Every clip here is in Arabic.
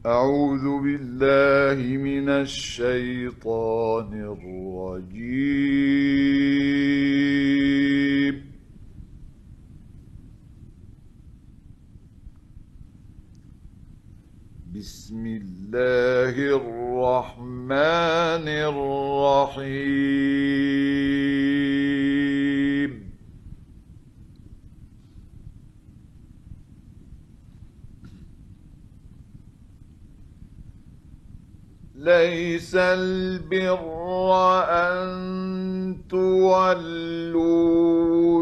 أعوذ بالله من الشيطان الرجيم. بسم الله الرحمن الرحيم. ليس البر أن تولوا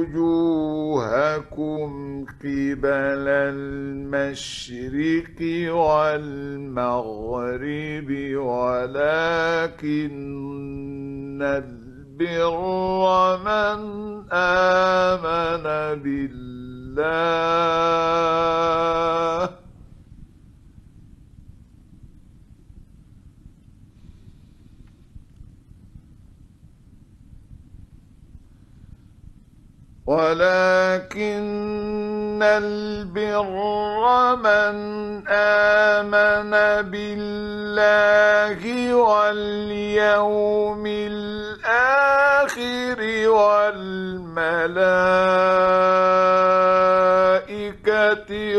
وجوهكم قبل المشرق والمغرب ولكن البر من آمن بالله ولكن البر من آمن بالله واليوم الآخر والملائكة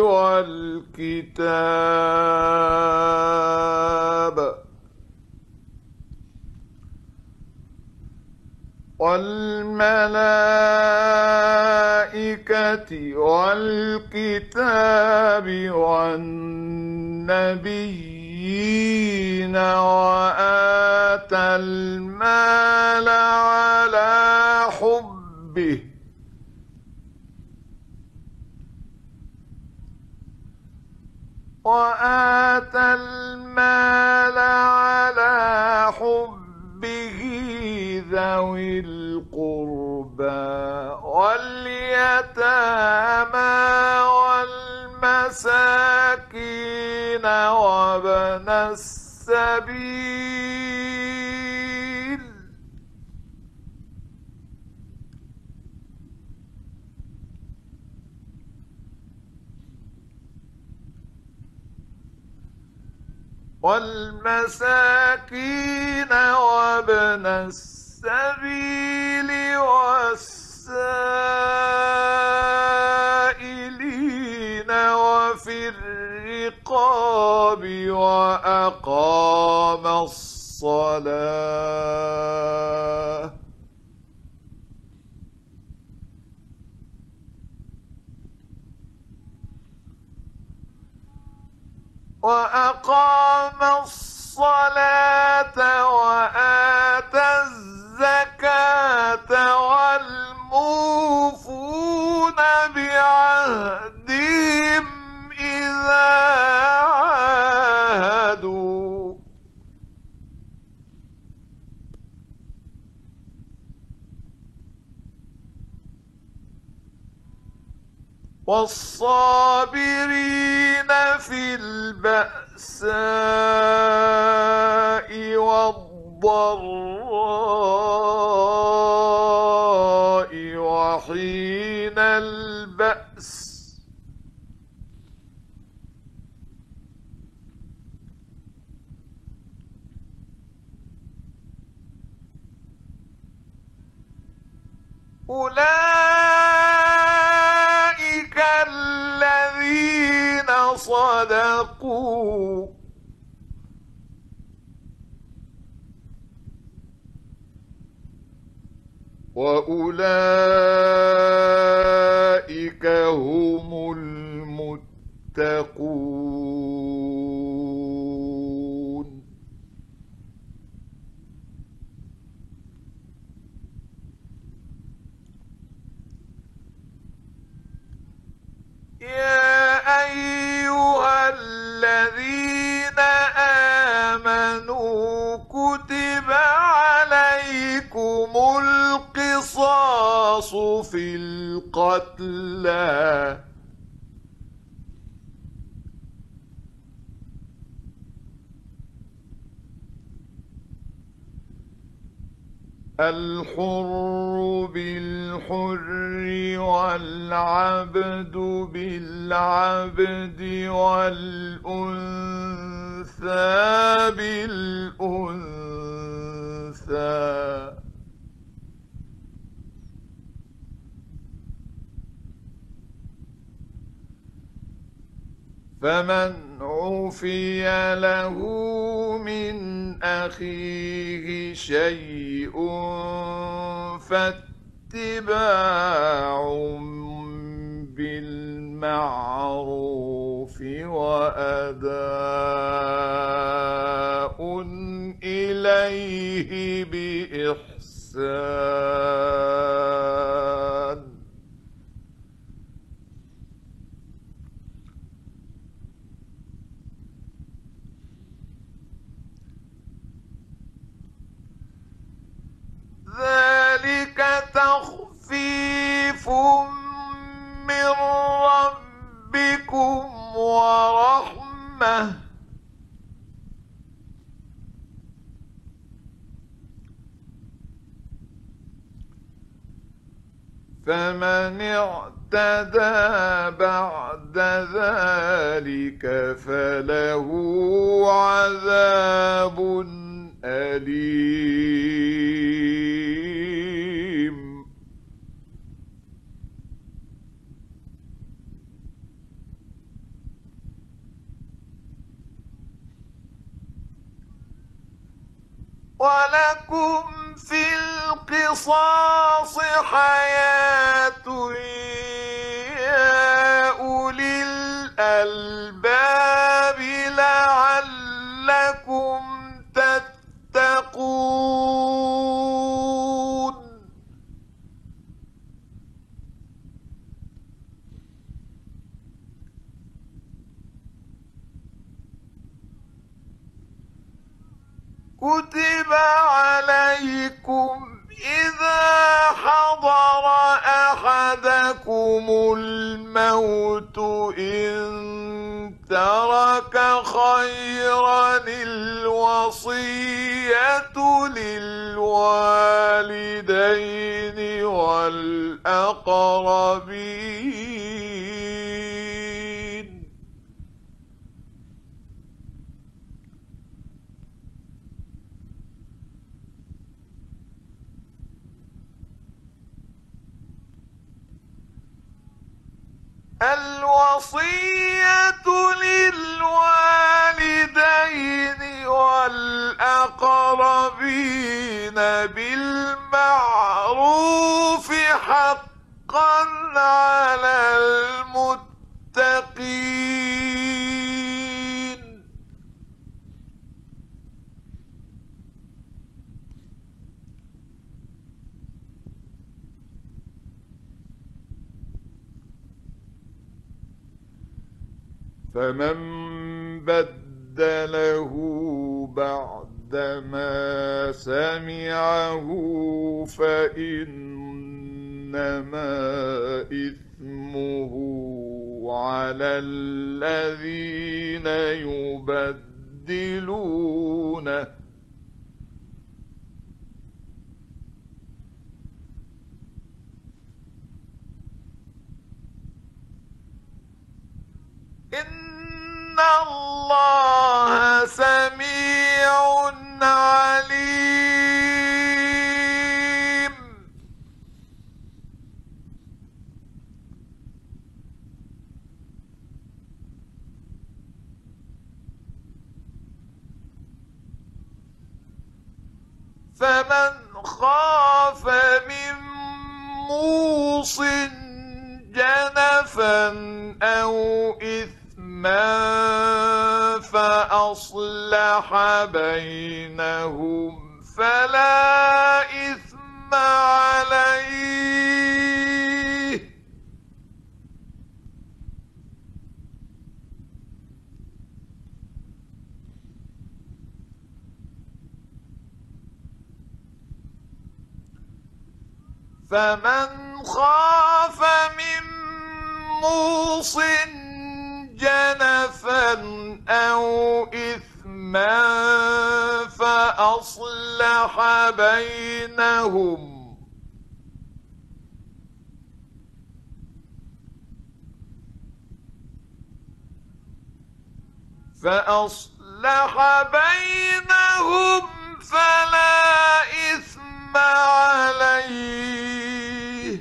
والكتاب والنبيين وآتى المال على حبه ذوي القربى واليتامى والمساكين وابن السبيل وابن السبيل والسائلين وفي الرقاب وأقام الصلاة وآتى الزكاة والموفون بعهدهم إذا عاهدوا والصابرين في البأساء والضراء وحين البأس أولئك الذين صدقوا وأولئك هم المتقون. يا أيها الذين آمنوا كتب عليكم القصاص في القتلى الحر بالحر والعبد بالعبد والأنثى بالأنثى. فمن عفي له من أخيه شيء فاتباع بالمعروف وأداء إليه بإحسان. ذلك تخفيف من ربكم ورحمة. فمن اعتدى بعد ذلك فله عذاب أليم. ولكم في القصاص حياة يا أولي الألباب لعلكم تتقون. كتب عليكم إذا حضر أحدكم الموت إن ترك خيرا الوصية للوالدين والأقربين. الوصية للوالدين والأقربين بالمعروف حقا على المتقين. فمن بدله بعدما سمعه فإنما إثمه على الذين يبدلونه. إن الله سميع عليم. فمن خاف من موصٍ جنفا أو إثما فأصلح بينهم فلا إثم عليه. فمن خاف من موصٍ جنفا أو إثما فأصلح بينهم بينهم فلا إثم عليه.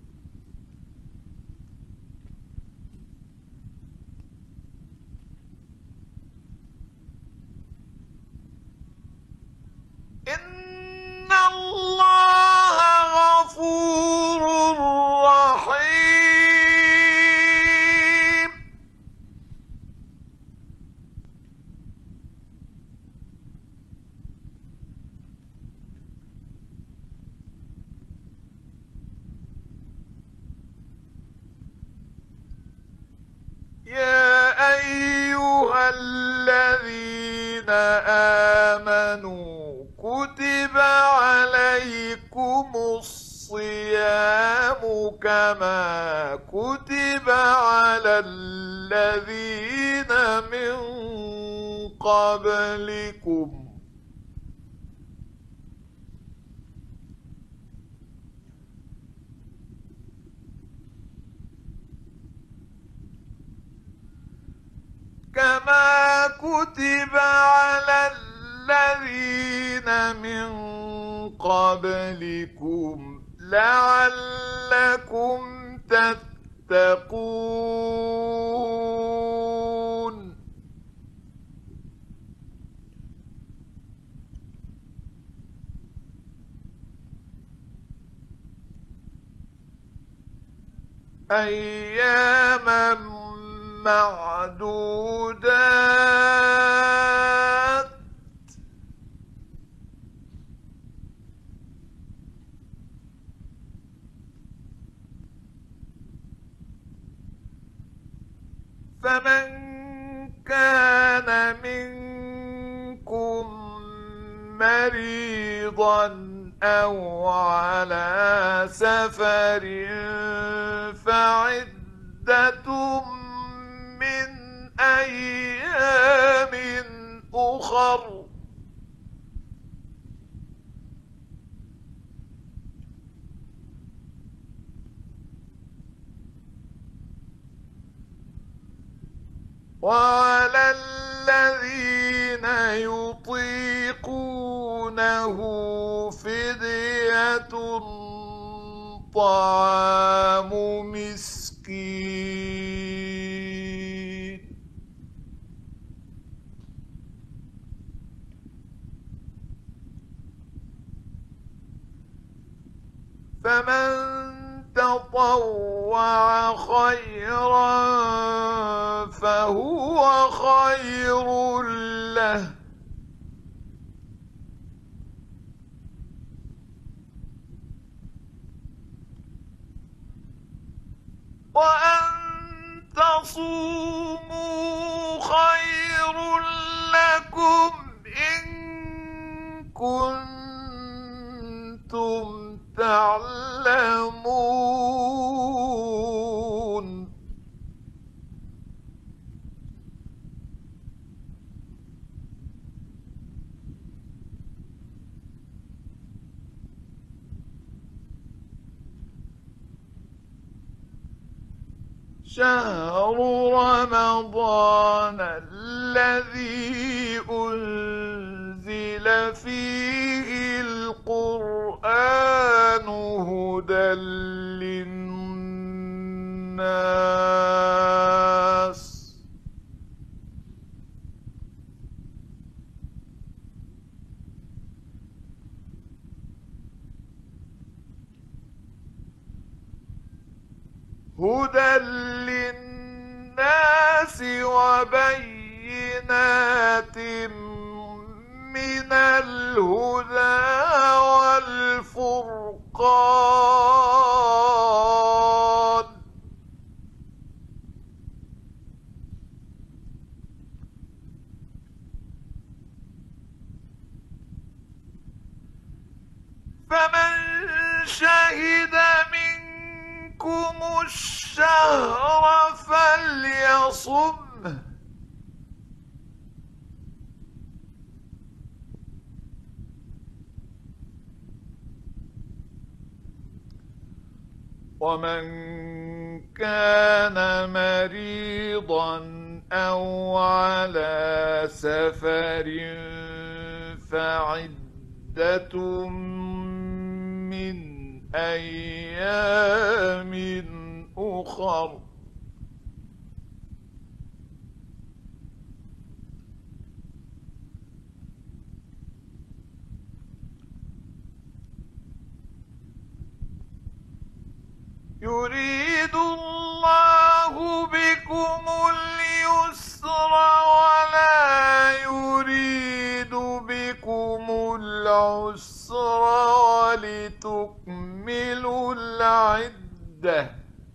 إن الله غفور رحيم. يا أيها الذين آمنوا كتب عليكم الصيام كما كتب على الذين من قبلكم كما كتب على الذين من قبلكم لعلكم تتقون. أياما معدودات. فمن كان منكم مريضا أو على سفر فعدة من أيام أخر. وعلى الذين يطيقونه فدية طعام مسكين. فمن تطوع خيرا فهو خير له. وأن تصوموا خير لكم إن كنتم تعلمون. شهر رمضان الذي أنزل فيه القرآن هدى للناس وبينات من الهدى والفرقان. فمن شهد منكم الشهر فليصمه. ومن كان مريضا أو على سفر فعدة من أيام أخر. يريد الله بكم اليسر ولا يريد بكم العسر ولتكملوا العدة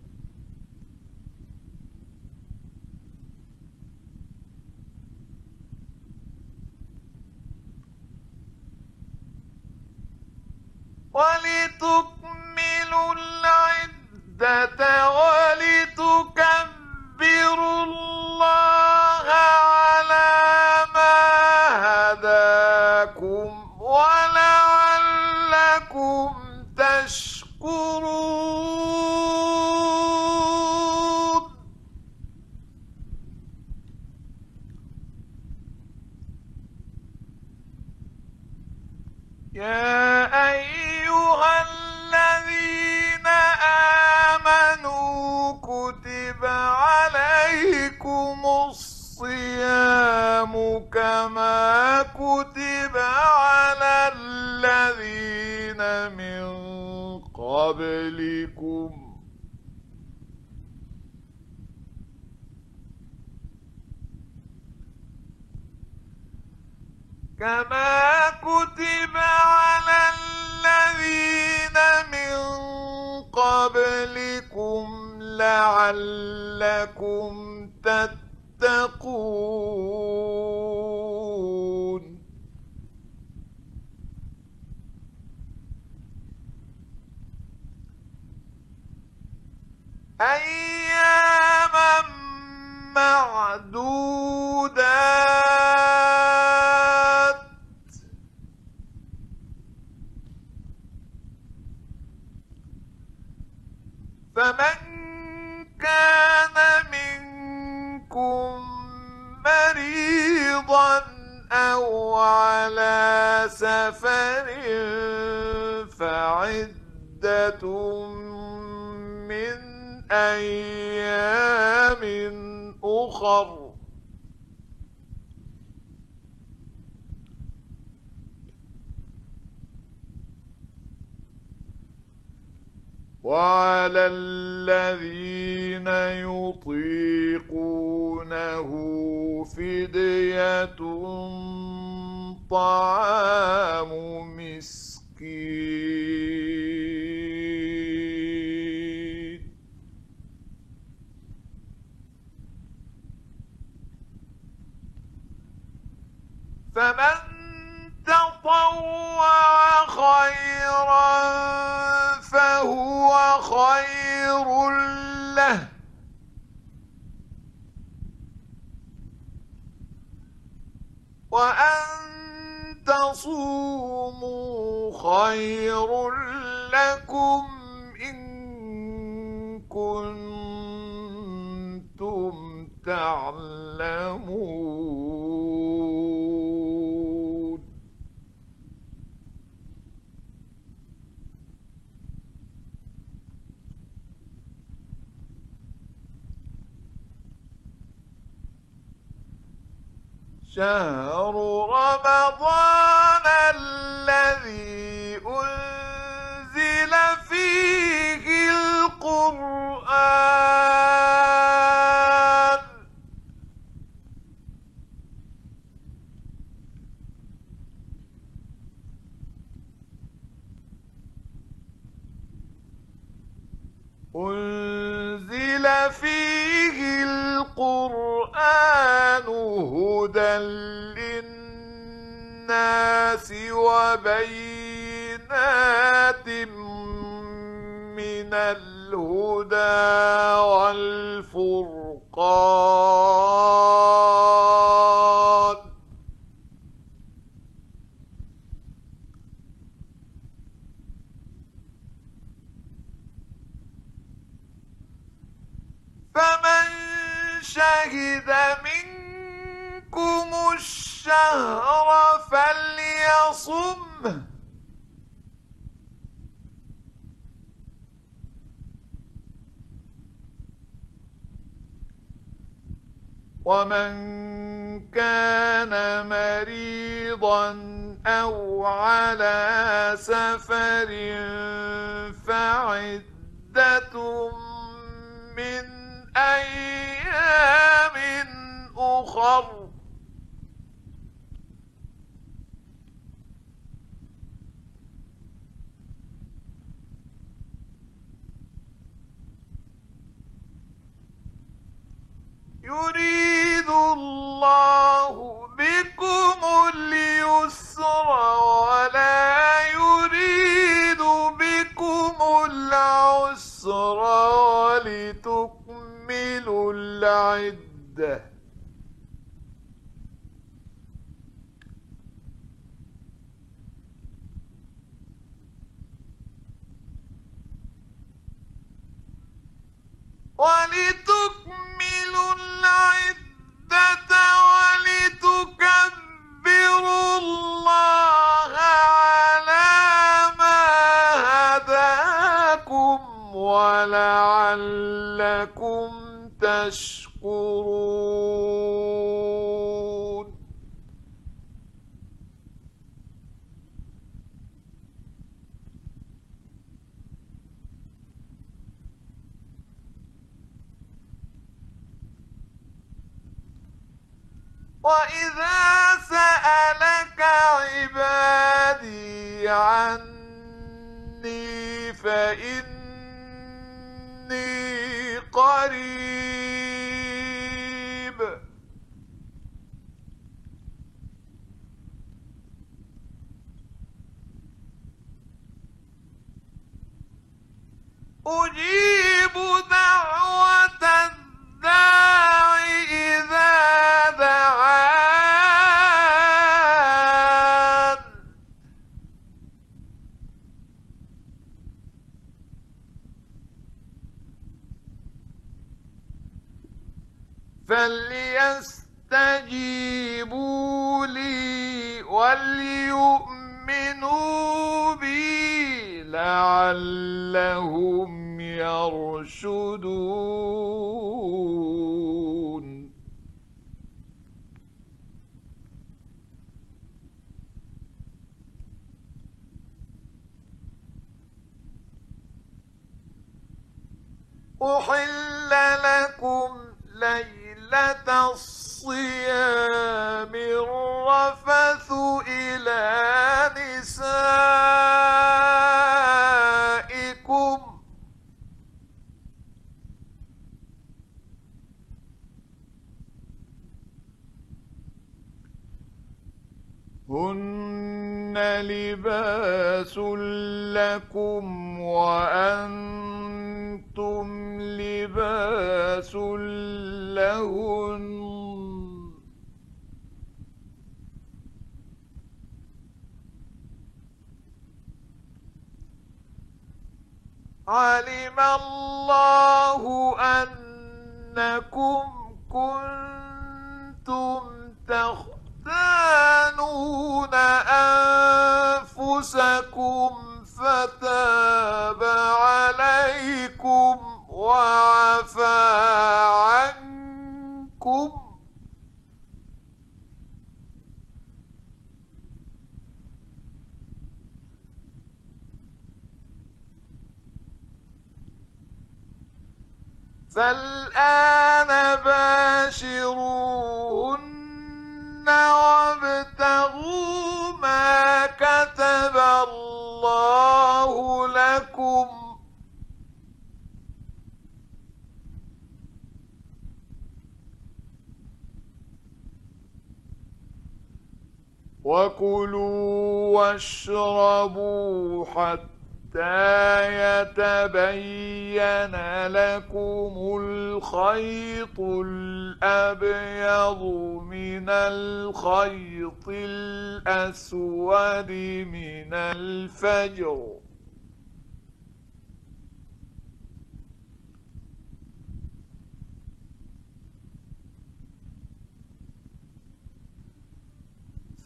ولتكبروا الله على ما هداكم ولعلكم تشكرون. يا أيها الذين آمنوا كتب عليكم الصيام كما كتب على الذين من قبلكم لعلكم تتقون. أياما معدودات فمن كان منكم مريضا أو على سفر فعدة من أيام أخر. وعلى الذين يطيقونه فدية طعام مسكين. فمن تطوع خيرا فهو خير له وأن تصوموا خير لكم إن كنتم تعلمون. شهر رمضان الذي أنزل فيه القرآن هدى للناس وبينات من الهدى والفرقان. فمن شهد شهد منكم الشهر فليصمه ومن كان مريضا أو على سفر فعدة من أيام أخر يريد الله بكم اليسر ولا يريد بكم العسر ولتكملوا العدة ولتكبروا الله على ما هداكم ولعلكم تشكرون وإذا سألك عبادي عني فإني قريب أجيب دعوة الداع إذا دعان فليستجيبوا لي وليؤمنوا بي لعلهم يرشدون أحل لكم ليلة الصيام الرفث إلى نسائكم هن لباس لكم وأنتم لباس لهن علم الله أنكم كنتم تختانون أنفسكم فتاب عليكم وعفى عنكم فالآن باشروهن وابتغوا ما كتب الله لكم وكلوا واشربوا حتى يتبين لكم الخيط الأبيض من الخيط الأسود من الفجر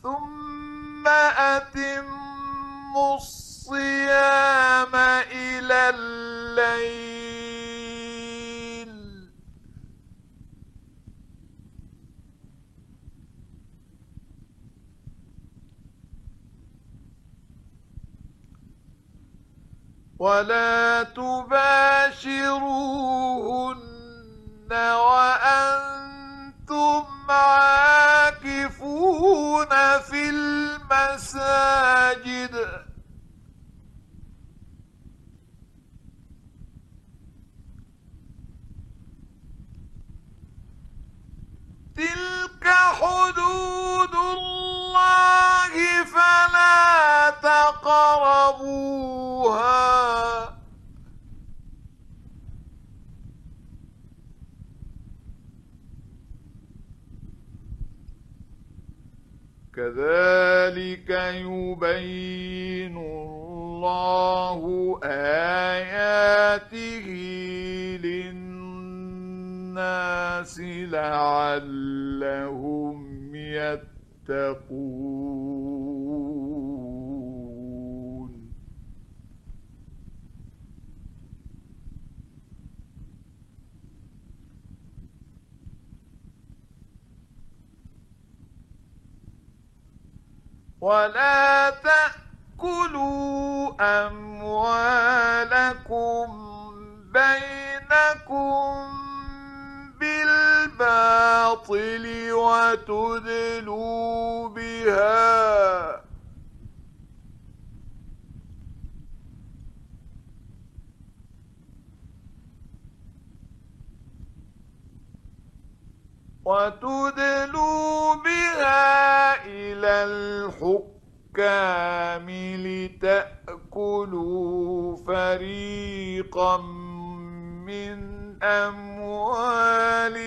ثم أتموا الصيام إلى الليل ولا تباشروهن وأنتم عاكفون في المساجد تلك حدود الله فلا تقربوها كذلك يبين الله آياته للناس لعلهم يتقون ولا تأكلوا أموالكم بينكم بالباطل وتدلوا بها إلى الحكام لتأكلوا فريقا من أموال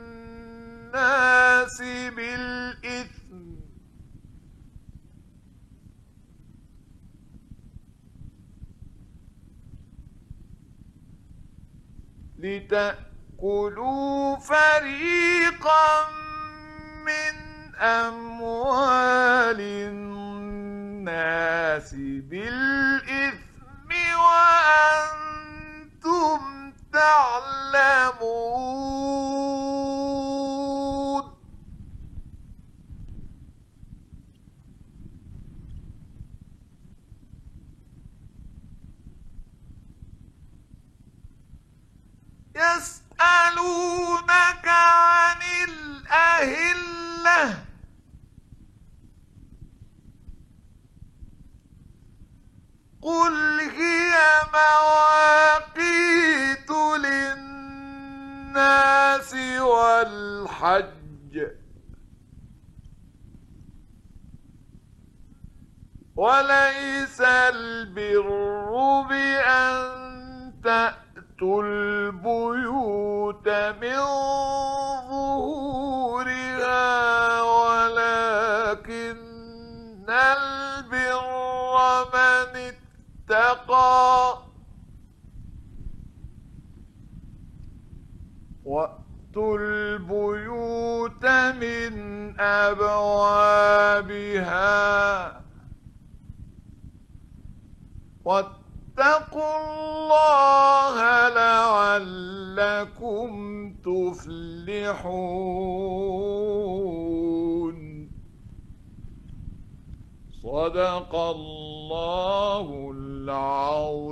الناس بالإثم لتأكلوا فريقا من أموال الناس بالإثم وأنتم تعلمون يسألونك عن الأهلة قل هي مواقيت للناس والحج وليس البر بأن تأتوا البيوت من ظهورها ولكن البر من اتقى وأتوا البيوت من أبوابها واتقوا الله لعلكم تفلحون صدق الله العظيم.